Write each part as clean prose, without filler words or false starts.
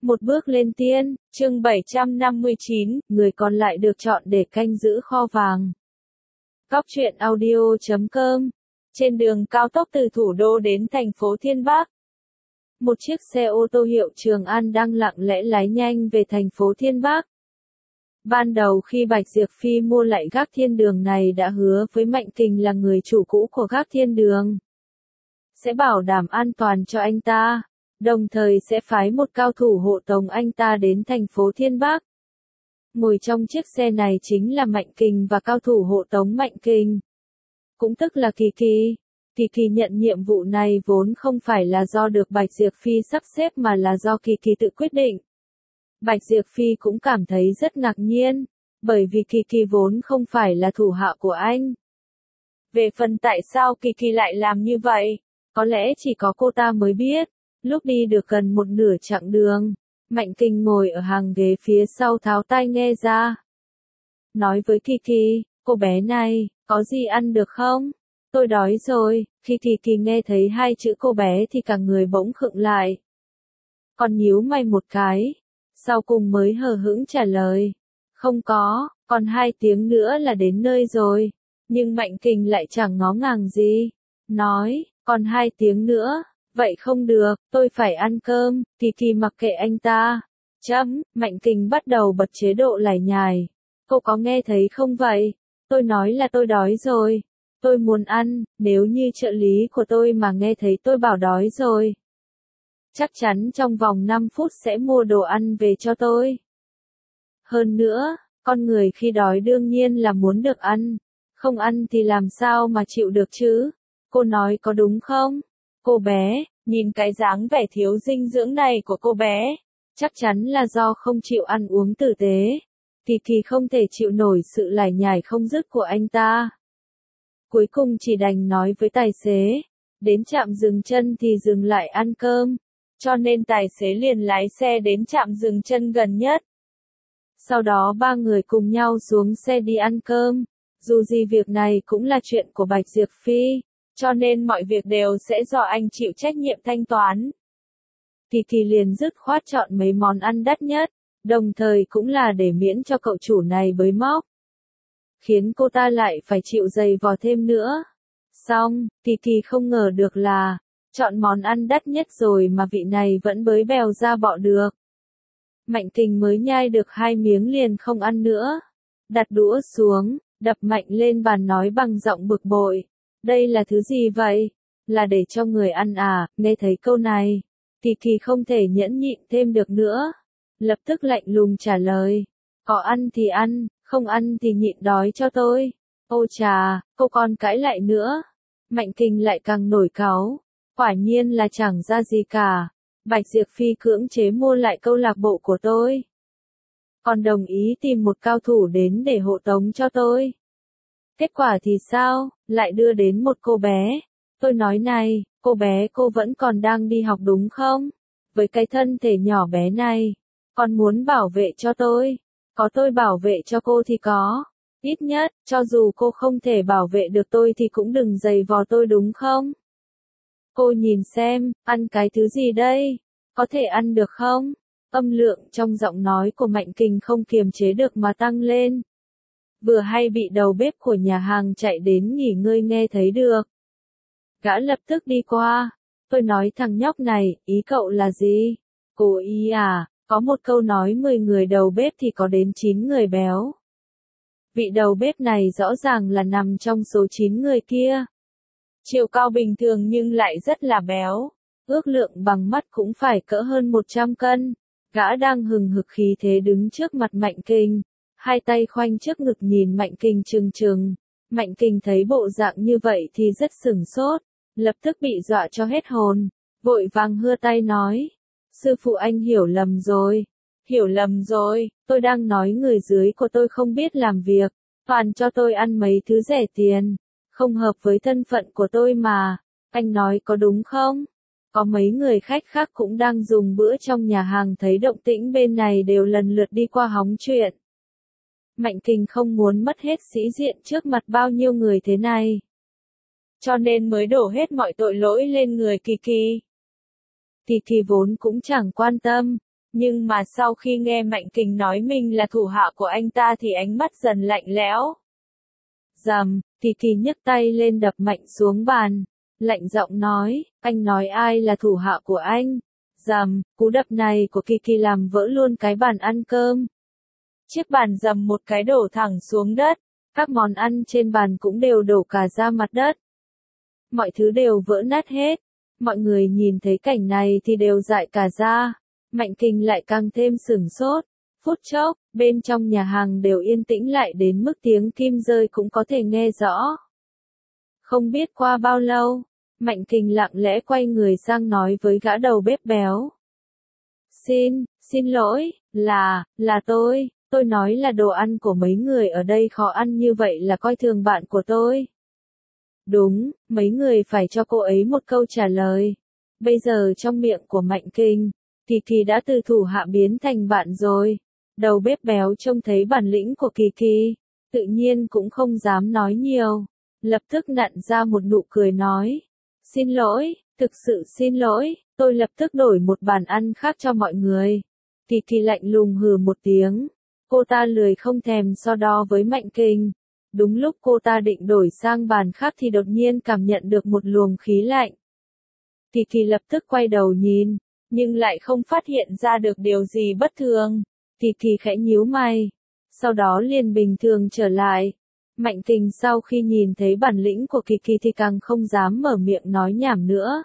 Một bước lên tiên, chương 759, người còn lại được chọn để canh giữ kho vàng. Góc truyện audio.com. Trên đường cao tốc từ thủ đô đến thành phố Thiên Bắc, một chiếc xe ô tô hiệu Trường An đang lặng lẽ lái nhanh về thành phố Thiên Bắc. Ban đầu khi Bạch Diệp Phi mua lại gác thiên đường này đã hứa với Mạnh Kình là người chủ cũ của gác thiên đường, sẽ bảo đảm an toàn cho anh ta, đồng thời sẽ phái một cao thủ hộ tống anh ta đến thành phố Thiên Bắc. Ngồi trong chiếc xe này chính là Mạnh Kình và cao thủ hộ tống Mạnh Kình, cũng tức là Kỳ Kỳ. Kỳ Kỳ nhận nhiệm vụ này vốn không phải là do được Bạch Diệp Phi sắp xếp mà là do Kỳ Kỳ tự quyết định. Bạch Diệp Phi cũng cảm thấy rất ngạc nhiên, bởi vì Kỳ Kỳ vốn không phải là thủ hạ của anh. Về phần tại sao Kỳ Kỳ lại làm như vậy, có lẽ chỉ có cô ta mới biết. Lúc đi được gần một nửa chặng đường, Mạnh Kình ngồi ở hàng ghế phía sau tháo tai nghe ra. Nói với Kỳ Kỳ, cô bé này, có gì ăn được không? Tôi đói rồi. Khi Kỳ Kỳ nghe thấy hai chữ cô bé thì cả người bỗng khựng lại. Còn nhíu mày một cái, sau cùng mới hờ hững trả lời. Không có, còn 2 tiếng nữa là đến nơi rồi. Nhưng Mạnh Kình lại chẳng ngó ngàng gì. Nói, còn 2 tiếng nữa. Vậy không được, tôi phải ăn cơm. Kỳ Kỳ mặc kệ anh ta. Mạnh Kình bắt đầu bật chế độ lải nhải. Cô có nghe thấy không vậy? Tôi nói là tôi đói rồi. Tôi muốn ăn, nếu như trợ lý của tôi mà nghe thấy tôi bảo đói rồi, chắc chắn trong vòng 5 phút sẽ mua đồ ăn về cho tôi. Hơn nữa, con người khi đói đương nhiên là muốn được ăn. Không ăn thì làm sao mà chịu được chứ? Cô nói có đúng không? Cô bé, nhìn cái dáng vẻ thiếu dinh dưỡng này của cô bé, chắc chắn là do không chịu ăn uống tử tế. Kỳ Kỳ không thể chịu nổi sự lải nhải không dứt của anh ta. Cuối cùng chỉ đành nói với tài xế, đến trạm dừng chân thì dừng lại ăn cơm, cho nên tài xế liền lái xe đến trạm dừng chân gần nhất. Sau đó 3 người cùng nhau xuống xe đi ăn cơm, dù gì việc này cũng là chuyện của Bạch Diệp Phi, cho nên mọi việc đều sẽ do anh chịu trách nhiệm thanh toán. Kỳ Kỳ liền dứt khoát chọn mấy món ăn đắt nhất, đồng thời cũng là để miễn cho cậu chủ này bới móc, khiến cô ta lại phải chịu giày vò thêm nữa. Xong, Kỳ Kỳ không ngờ được là, chọn món ăn đắt nhất rồi mà vị này vẫn bới bèo ra bọ được. Mạnh Kình mới nhai được 2 miếng liền không ăn nữa. Đặt đũa xuống, đập mạnh lên bàn nói bằng giọng bực bội. Đây là thứ gì vậy? Là để cho người ăn à? Nghe thấy câu này, Kỳ Kỳ không thể nhẫn nhịn thêm được nữa. Lập tức lạnh lùng trả lời. Có ăn thì ăn, không ăn thì nhịn đói cho tôi. Ô chà, cô còn cãi lại nữa. Mạnh Kình lại càng nổi cáu. Quả nhiên là chẳng ra gì cả. Bạch Diệp Phi cưỡng chế mua lại câu lạc bộ của tôi, còn đồng ý tìm một cao thủ đến để hộ tống cho tôi. Kết quả thì sao? Lại đưa đến một cô bé. Tôi nói này, cô bé cô vẫn còn đang đi học đúng không? Với cái thân thể nhỏ bé này, còn muốn bảo vệ cho tôi. Có tôi bảo vệ cho cô thì có. Ít nhất, cho dù cô không thể bảo vệ được tôi thì cũng đừng giày vò tôi đúng không? Cô nhìn xem, ăn cái thứ gì đây? Có thể ăn được không? Âm lượng trong giọng nói của Mạnh Kình không kiềm chế được mà tăng lên. Vừa hay bị đầu bếp của nhà hàng chạy đến nghỉ ngơi nghe thấy được. Gã lập tức đi qua. Tôi nói thằng nhóc này, ý cậu là gì? Cố ý à? Có một câu nói 10 người đầu bếp thì có đến 9 người béo. Vị đầu bếp này rõ ràng là nằm trong số 9 người kia. Chiều cao bình thường nhưng lại rất là béo. Ước lượng bằng mắt cũng phải cỡ hơn 100 cân. Gã đang hừng hực khí thế đứng trước mặt Mạnh Kình. 2 tay khoanh trước ngực nhìn Mạnh Kình trừng trừng. Mạnh Kình thấy bộ dạng như vậy thì rất sửng sốt. Lập tức bị dọa cho hết hồn. Vội vàng hưa tay nói. Sư phụ anh hiểu lầm rồi. Hiểu lầm rồi, tôi đang nói người dưới của tôi không biết làm việc. Toàn cho tôi ăn mấy thứ rẻ tiền. Không hợp với thân phận của tôi mà. Anh nói có đúng không? Có mấy người khách khác cũng đang dùng bữa trong nhà hàng thấy động tĩnh bên này đều lần lượt đi qua hóng chuyện. Mạnh Kình không muốn mất hết sĩ diện trước mặt bao nhiêu người thế này, cho nên mới đổ hết mọi tội lỗi lên người Kỳ Kỳ. Kỳ Kỳ vốn cũng chẳng quan tâm, Nhưng mà sau khi nghe Mạnh Kình nói mình là thủ hạ của anh ta thì ánh mắt dần lạnh lẽo. Rầm, Kỳ nhấc tay lên đập mạnh xuống bàn, lạnh giọng nói, anh nói ai là thủ hạ của anh? Rầm, cú đập này của Kỳ làm vỡ luôn cái bàn ăn cơm. Chiếc bàn rầm một cái đổ thẳng xuống đất, các món ăn trên bàn cũng đều đổ cả ra mặt đất. Mọi thứ đều vỡ nát hết. Mọi người nhìn thấy cảnh này thì đều dại cả ra. Mạnh Kình lại càng thêm sửng sốt. Phút chốc, bên trong nhà hàng đều yên tĩnh lại đến mức tiếng kim rơi cũng có thể nghe rõ. Không biết qua bao lâu, Mạnh Kình lặng lẽ quay người sang nói với gã đầu bếp béo. Xin lỗi, là tôi nói là đồ ăn của mấy người ở đây khó ăn như vậy là coi thường bạn của tôi. Đúng, mấy người phải cho cô ấy một câu trả lời. Bây giờ trong miệng của Mạnh Kình, Kỳ đã từ thủ hạ biến thành bạn rồi. Đầu bếp béo trông thấy bản lĩnh của Kỳ, tự nhiên cũng không dám nói nhiều. Lập tức nặn ra một nụ cười nói. Xin lỗi, thực sự xin lỗi, tôi lập tức đổi một bàn ăn khác cho mọi người. Kỳ lạnh lùng hừ một tiếng. Cô ta lười không thèm so đo với Mạnh Kình. Đúng lúc cô ta định đổi sang bàn khác thì đột nhiên cảm nhận được một luồng khí lạnh. Kỳ lập tức quay đầu nhìn, nhưng lại không phát hiện ra được điều gì bất thường. Kỳ khẽ nhíu mày, sau đó liền bình thường trở lại. Mạnh Kình sau khi nhìn thấy bản lĩnh của Kỳ thì càng không dám mở miệng nói nhảm nữa.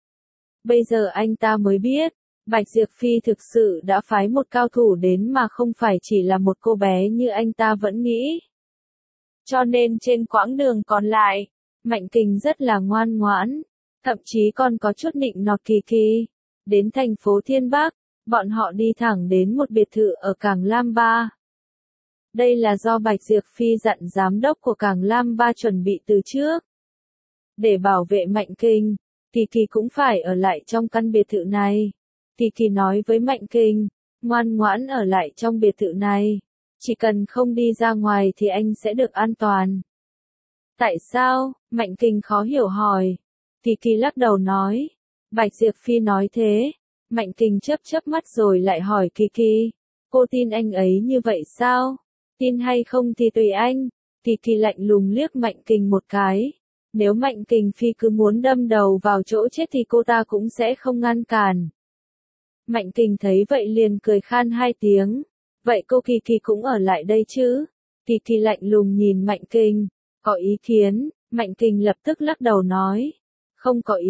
Bây giờ anh ta mới biết, Bạch Diệp Phi thực sự đã phái một cao thủ đến mà không phải chỉ là một cô bé như anh ta vẫn nghĩ. Cho nên trên quãng đường còn lại, Mạnh Kình rất là ngoan ngoãn, thậm chí còn có chút nịnh nọt Kỳ. Đến thành phố Thiên Bắc, bọn họ đi thẳng đến một biệt thự ở Cảng Lam Ba. Đây là do Bạch Diệp Phi dặn giám đốc của Cảng Lam Ba chuẩn bị từ trước. Để bảo vệ Mạnh Kình, Kỳ cũng phải ở lại trong căn biệt thự này. Kỳ nói với Mạnh Kình, ngoan ngoãn ở lại trong biệt thự này. Chỉ cần không đi ra ngoài thì anh sẽ được an toàn. Tại sao? Mạnh Kình khó hiểu hỏi. Kỳ lắc đầu nói. Bạch Diệp Phi nói thế. Mạnh Kình chớp mắt rồi lại hỏi Kỳ. Cô tin anh ấy như vậy sao? Tin hay không thì tùy anh. Kỳ lạnh lùng liếc Mạnh Kình một cái. Nếu Mạnh Kình Phi cứ muốn đâm đầu vào chỗ chết thì cô ta cũng sẽ không ngăn cản. Mạnh Kình thấy vậy liền cười khan hai tiếng. Vậy cô Kỳ cũng ở lại đây chứ? Kỳ lạnh lùng nhìn Mạnh Kình. Có ý kiến? Mạnh Kình lập tức lắc đầu nói. Không có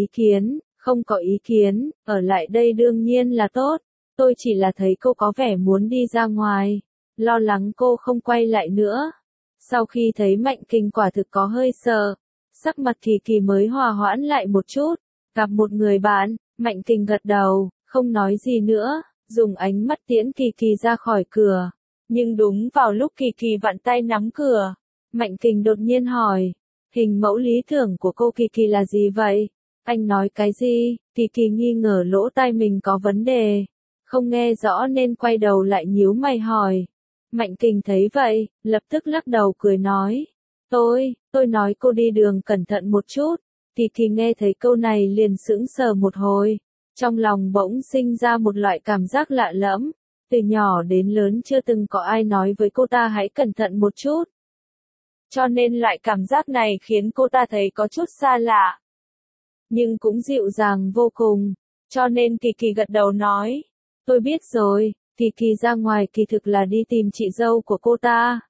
ý kiến, ở lại đây đương nhiên là tốt. Tôi chỉ là thấy cô có vẻ muốn đi ra ngoài. Lo lắng cô không quay lại nữa. Sau khi thấy Mạnh Kình quả thực có hơi sợ, sắc mặt Kỳ mới hòa hoãn lại một chút. Gặp một người bạn, Mạnh Kình gật đầu, không nói gì nữa, dùng ánh mắt tiễn Kỳ ra khỏi cửa. Nhưng đúng vào lúc Kỳ vặn tay nắm cửa, Mạnh Kình đột nhiên hỏi, hình mẫu lý tưởng của cô Kỳ là gì vậy? Anh nói cái gì? Kỳ nghi ngờ lỗ tai mình có vấn đề, không nghe rõ nên quay đầu lại nhíu mày hỏi. Mạnh Kình thấy vậy, lập tức lắc đầu cười nói, tôi nói cô đi đường cẩn thận một chút. Kỳ nghe thấy câu này liền sững sờ một hồi, trong lòng bỗng sinh ra một loại cảm giác lạ lẫm, từ nhỏ đến lớn chưa từng có ai nói với cô ta hãy cẩn thận một chút. Cho nên loại cảm giác này khiến cô ta thấy có chút xa lạ, nhưng cũng dịu dàng vô cùng, cho nên Kỳ gật đầu nói, tôi biết rồi. Kỳ ra ngoài kỳ thực là đi tìm chị dâu của cô ta.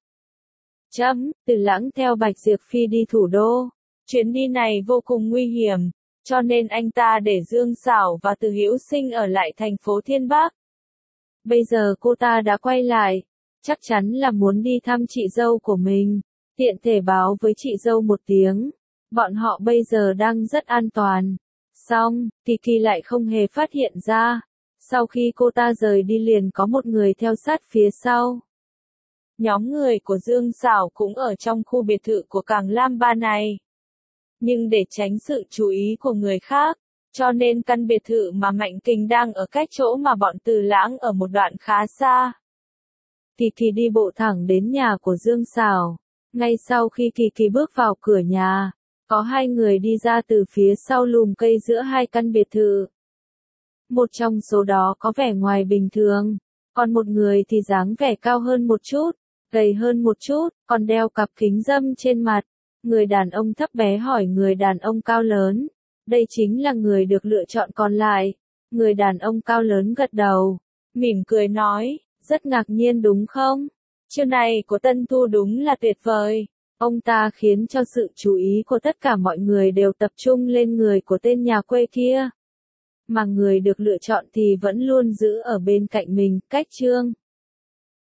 Từ Lãng theo Bạch Diệp Phi đi thủ đô. Chuyến đi này vô cùng nguy hiểm, cho nên anh ta để Dương Sảo và Từ Hữu Sinh ở lại thành phố Thiên Bắc. Bây giờ cô ta đã quay lại, chắc chắn là muốn đi thăm chị dâu của mình, tiện thể báo với chị dâu một tiếng. Bọn họ bây giờ đang rất an toàn. Xong, Kỳ lại không hề phát hiện ra. Sau khi cô ta rời đi liền có một người theo sát phía sau. Nhóm người của Dương Sảo cũng ở trong khu biệt thự của Cảng Lam Ba này. Nhưng để tránh sự chú ý của người khác, cho nên căn biệt thự mà Mạnh Kình đang ở cách chỗ mà bọn Từ Lãng ở một đoạn khá xa. Kỳ đi bộ thẳng đến nhà của Dương Sảo. Ngay sau khi Kỳ bước vào cửa nhà, có hai người đi ra từ phía sau lùm cây giữa hai căn biệt thự. Một trong số đó có vẻ ngoài bình thường, còn một người thì dáng vẻ cao hơn một chút, gầy hơn một chút, còn đeo cặp kính râm trên mặt. Người đàn ông thấp bé hỏi người đàn ông cao lớn. Đây chính là người được lựa chọn còn lại. Người đàn ông cao lớn gật đầu, mỉm cười nói, rất ngạc nhiên đúng không? Chương này của Tân Thu đúng là tuyệt vời. Ông ta khiến cho sự chú ý của tất cả mọi người đều tập trung lên người của tên nhà quê kia. Mà người được lựa chọn thì vẫn luôn giữ ở bên cạnh mình, cách Trương